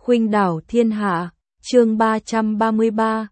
Khuynh đảo thiên hạ, chương 333,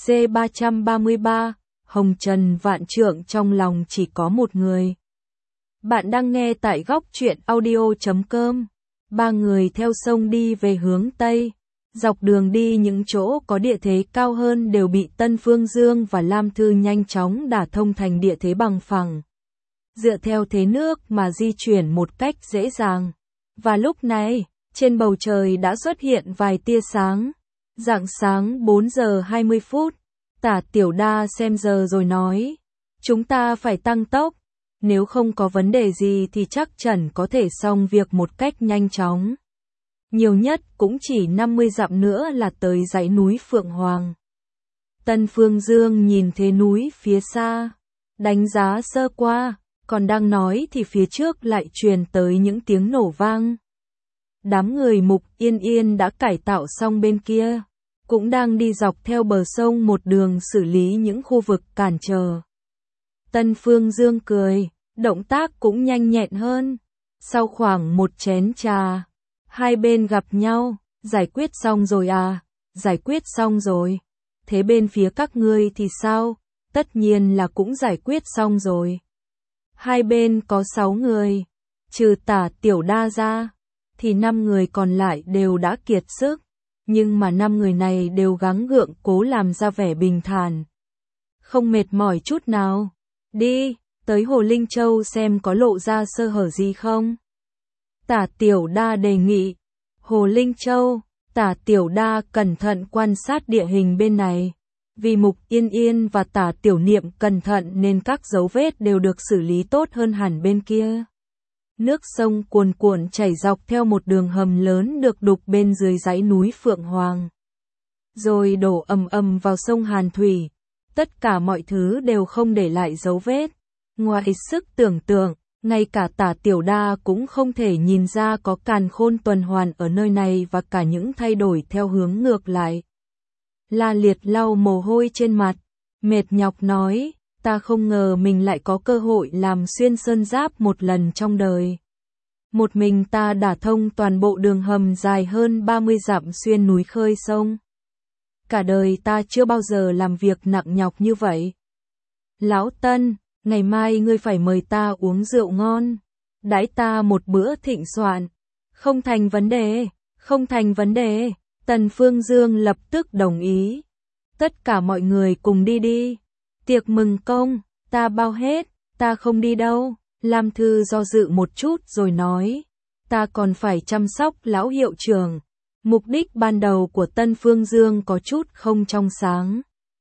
C333, Hồng Trần vạn trượng trong lòng chỉ có một người. Bạn đang nghe tại góc truyện audio.com. Ba người theo sông đi về hướng Tây. Dọc đường đi những chỗ có địa thế cao hơn đều bị Tân Phương Dương và Lam Thư nhanh chóng đả thông thành địa thế bằng phẳng. Dựa theo thế nước mà di chuyển một cách dễ dàng. Và lúc này, trên bầu trời đã xuất hiện vài tia sáng. Rạng sáng 4 giờ 20 phút, Tả Tiểu Đa xem giờ rồi nói, chúng ta phải tăng tốc, nếu không có vấn đề gì thì chắc chắn có thể xong việc một cách nhanh chóng. Nhiều nhất cũng chỉ 50 dặm nữa là tới dãy núi Phượng Hoàng. Tân Phương Dương nhìn thế núi phía xa, đánh giá sơ qua, còn đang nói thì phía trước lại truyền tới những tiếng nổ vang. Đám người Mục Yên Yên đã cải tạo xong bên kia, cũng đang đi dọc theo bờ sông một đường xử lý những khu vực cản trở. Tân Phương Dương cười, động tác cũng nhanh nhẹn hơn. Sau khoảng một chén trà, hai bên gặp nhau, giải quyết xong rồi à? Giải quyết xong rồi. Thế bên phía các ngươi thì sao? Tất nhiên là cũng giải quyết xong rồi. Hai bên có 6 người, trừ Tả Tiểu Đa ra, thì 5 người còn lại đều đã kiệt sức. Nhưng mà 5 người này đều gắng gượng cố làm ra vẻ bình thản. Không mệt mỏi chút nào. Đi, tới Hồ Linh Châu xem có lộ ra sơ hở gì không? Tả Tiểu Đa đề nghị. Hồ Linh Châu, Tả Tiểu Đa cẩn thận quan sát địa hình bên này. Vì Mục Yên Yên và Tả Tiểu Niệm cẩn thận nên các dấu vết đều được xử lý tốt hơn hẳn bên kia. Nước sông cuồn cuộn chảy dọc theo một đường hầm lớn được đục bên dưới dãy núi Phượng Hoàng. Rồi đổ ầm ầm vào sông Hàn Thủy. Tất cả mọi thứ đều không để lại dấu vết. Ngoài sức tưởng tượng, ngay cả Tả Tiểu Đa cũng không thể nhìn ra có càn khôn tuần hoàn ở nơi này và cả những thay đổi theo hướng ngược lại. La Liệt lau mồ hôi trên mặt, mệt nhọc nói, ta không ngờ mình lại có cơ hội làm xuyên sơn giáp một lần trong đời. Một mình ta đả thông toàn bộ đường hầm dài hơn 30 dặm xuyên núi khơi sông. Cả đời ta chưa bao giờ làm việc nặng nhọc như vậy. Lão Tân, ngày mai ngươi phải mời ta uống rượu ngon, đãi ta một bữa thịnh soạn. Không thành vấn đề, không thành vấn đề. Tần Phương Dương lập tức đồng ý. Tất cả mọi người cùng đi đi. Tiệc mừng công, ta bao hết, ta không đi đâu. Lam Thư do dự một chút rồi nói, ta còn phải chăm sóc lão hiệu trưởng. Mục đích ban đầu của Tân Phương Dương có chút không trong sáng.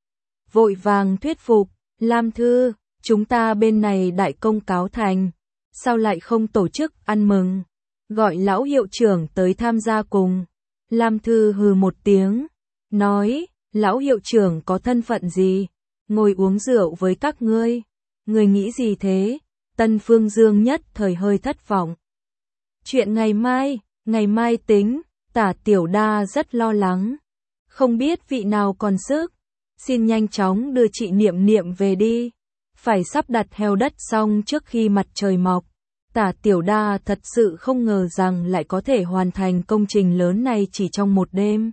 Vội vàng thuyết phục, Lam Thư, chúng ta bên này đại công cáo thành, sao lại không tổ chức ăn mừng, gọi lão hiệu trưởng tới tham gia cùng. Lam Thư hừ một tiếng, nói, lão hiệu trưởng có thân phận gì, ngồi uống rượu với các ngươi, ngươi nghĩ gì thế? Tân Phương Dương nhất thời hơi thất vọng. Chuyện ngày mai tính. Tả Tiểu Đa rất lo lắng, không biết vị nào còn sức, xin nhanh chóng đưa chị Niệm Niệm về đi, phải sắp đặt heo đất xong trước khi mặt trời mọc. Tả Tiểu Đa thật sự không ngờ rằng lại có thể hoàn thành công trình lớn này chỉ trong một đêm.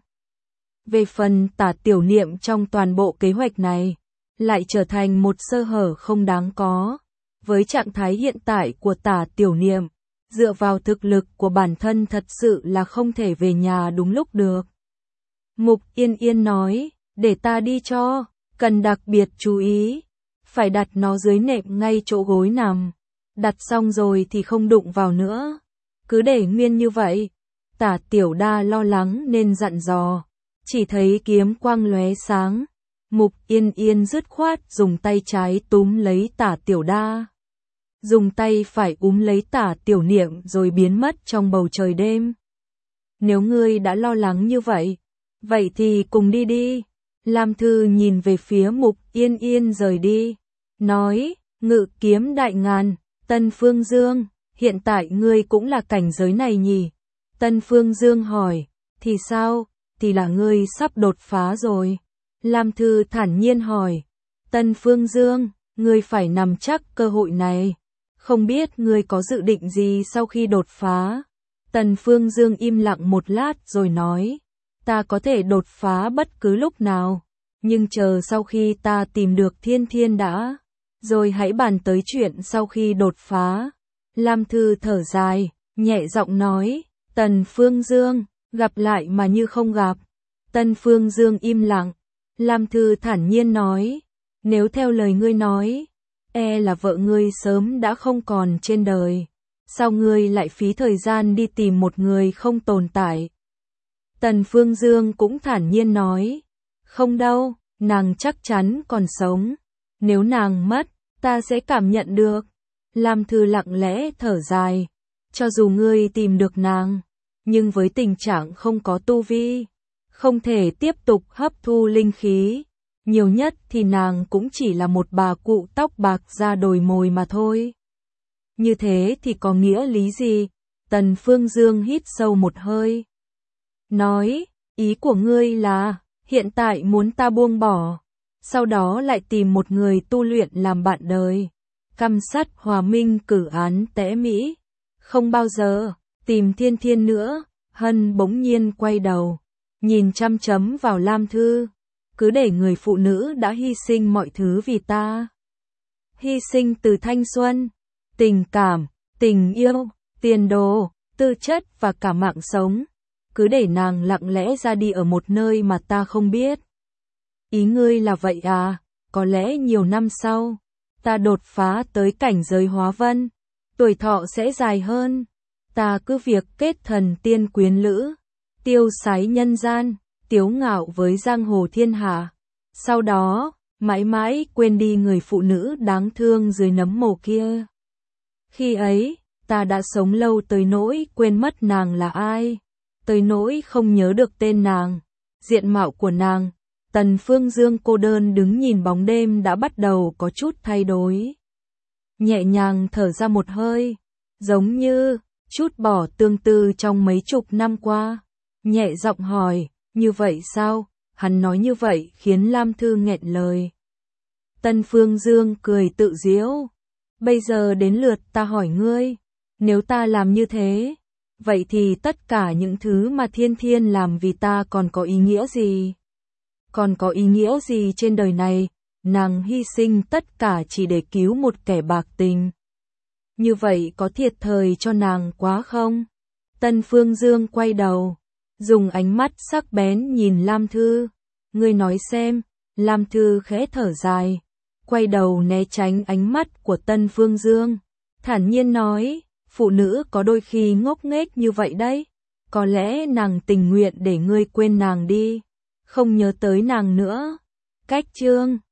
Về phần Tả Tiểu Niệm trong toàn bộ kế hoạch này, lại trở thành một sơ hở không đáng có. Với trạng thái hiện tại của Tả Tiểu Niệm, dựa vào thực lực của bản thân thật sự là không thể về nhà đúng lúc được. Mục Yên Yên nói, để ta đi cho, cần đặc biệt chú ý, phải đặt nó dưới nệm ngay chỗ gối nằm. Đặt xong rồi thì không đụng vào nữa, cứ để nguyên như vậy. Tả Tiểu Đa lo lắng nên dặn dò, chỉ thấy kiếm quang lóe sáng. Mục Yên Yên dứt khoát dùng tay trái túm lấy Tả Tiểu Đa, dùng tay phải lấy Tả Tiểu Niệm rồi biến mất trong bầu trời đêm. Nếu ngươi đã lo lắng như vậy, vậy thì cùng đi đi. Lam Thư nhìn về phía Mục Yên Yên rời đi, nói, ngự kiếm đại ngàn, Tân Phương Dương, hiện tại ngươi cũng là cảnh giới này nhỉ? Tân Phương Dương hỏi, thì sao, thì là ngươi sắp đột phá rồi. Lam Thư thản nhiên hỏi, Tân Phương Dương, ngươi phải nắm chắc cơ hội này. Không biết ngươi có dự định gì sau khi đột phá? Tần Phương Dương im lặng một lát rồi nói, ta có thể đột phá bất cứ lúc nào, nhưng chờ sau khi ta tìm được Thiên Thiên đã, rồi hãy bàn tới chuyện sau khi đột phá. Lam Thư thở dài, nhẹ giọng nói, Tần Phương Dương, gặp lại mà như không gặp. Tần Phương Dương im lặng, Lam Thư thản nhiên nói, nếu theo lời ngươi nói, là vợ ngươi sớm đã không còn trên đời, sao ngươi lại phí thời gian đi tìm một người không tồn tại? Tần Phương Dương cũng thản nhiên nói, không đâu, nàng chắc chắn còn sống, nếu nàng mất, ta sẽ cảm nhận được. Lam Thư lặng lẽ thở dài, cho dù ngươi tìm được nàng, nhưng với tình trạng không có tu vi, không thể tiếp tục hấp thu linh khí, nhiều nhất thì nàng cũng chỉ là một bà cụ tóc bạc da đồi mồi mà thôi. Như thế thì có nghĩa lý gì? Tần Phương Dương hít sâu một hơi, nói, ý của ngươi là, hiện tại muốn ta buông bỏ, sau đó lại tìm một người tu luyện làm bạn đời, căm sắt hòa minh cử án tẽ mỹ, không bao giờ tìm Thiên Thiên nữa. Hân bỗng nhiên quay đầu, nhìn chăm chăm vào Lam Thư, cứ để người phụ nữ đã hy sinh mọi thứ vì ta. Hy sinh từ thanh xuân, tình cảm, tình yêu, tiền đồ, tư chất và cả mạng sống, cứ để nàng lặng lẽ ra đi ở một nơi mà ta không biết. Ý ngươi là vậy à? Có lẽ nhiều năm sau, ta đột phá tới cảnh giới hóa vân, tuổi thọ sẽ dài hơn. Ta cứ việc kết thần tiên quyến lữ, tiêu sái nhân gian, tiếu ngạo với giang hồ thiên hạ. Sau đó, mãi mãi quên đi người phụ nữ đáng thương dưới nấm mồ kia. Khi ấy, ta đã sống lâu tới nỗi quên mất nàng là ai, tới nỗi không nhớ được tên nàng, diện mạo của nàng. Tần Phương Dương cô đơn đứng nhìn bóng đêm đã bắt đầu có chút thay đổi. Nhẹ nhàng thở ra một hơi, giống như chút bỏ tương tư trong mấy chục năm qua. Nhẹ giọng hỏi, như vậy sao? Hắn nói như vậy khiến Lam Thư nghẹn lời. Tần Phương Dương cười tự giễu. Bây giờ đến lượt ta hỏi ngươi, nếu ta làm như thế, vậy thì tất cả những thứ mà Thiên Thiên làm vì ta còn có ý nghĩa gì? Còn có ý nghĩa gì trên đời này? Nàng hy sinh tất cả chỉ để cứu một kẻ bạc tình. Như vậy có thiệt thòi cho nàng quá không? Tần Phương Dương quay đầu, dùng ánh mắt sắc bén nhìn Lam Thư. Ngươi nói xem. Lam Thư khẽ thở dài, quay đầu né tránh ánh mắt của Tần Phương Dương, thản nhiên nói, phụ nữ có đôi khi ngốc nghếch như vậy đấy. Có lẽ nàng tình nguyện để ngươi quên nàng đi, không nhớ tới nàng nữa. Cách chương